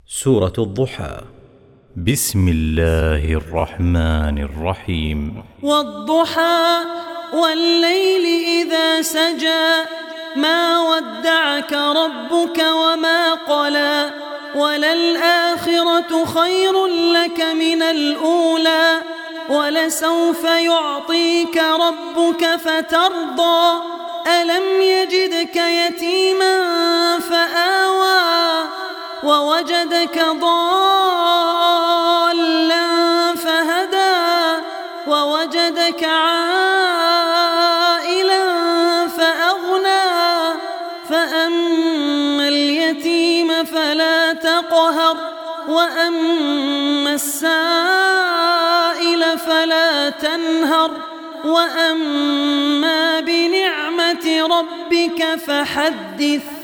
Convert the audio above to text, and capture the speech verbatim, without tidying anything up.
سورة الضحى. بسم الله الرحمن الرحيم. والضحى والليل إذا سجى ما ودعك ربك وما قلى وللآخرة خير لك من الأولى ولسوف يعطيك ربك فترضى ألم يجدك يتيما فآوى ووجدك ضالا فهدى ووجدك عائلا فأغنى فأما اليتيم فلا تقهر وأما السائل فلا تنهر وأما بنعمة ربك فحدث.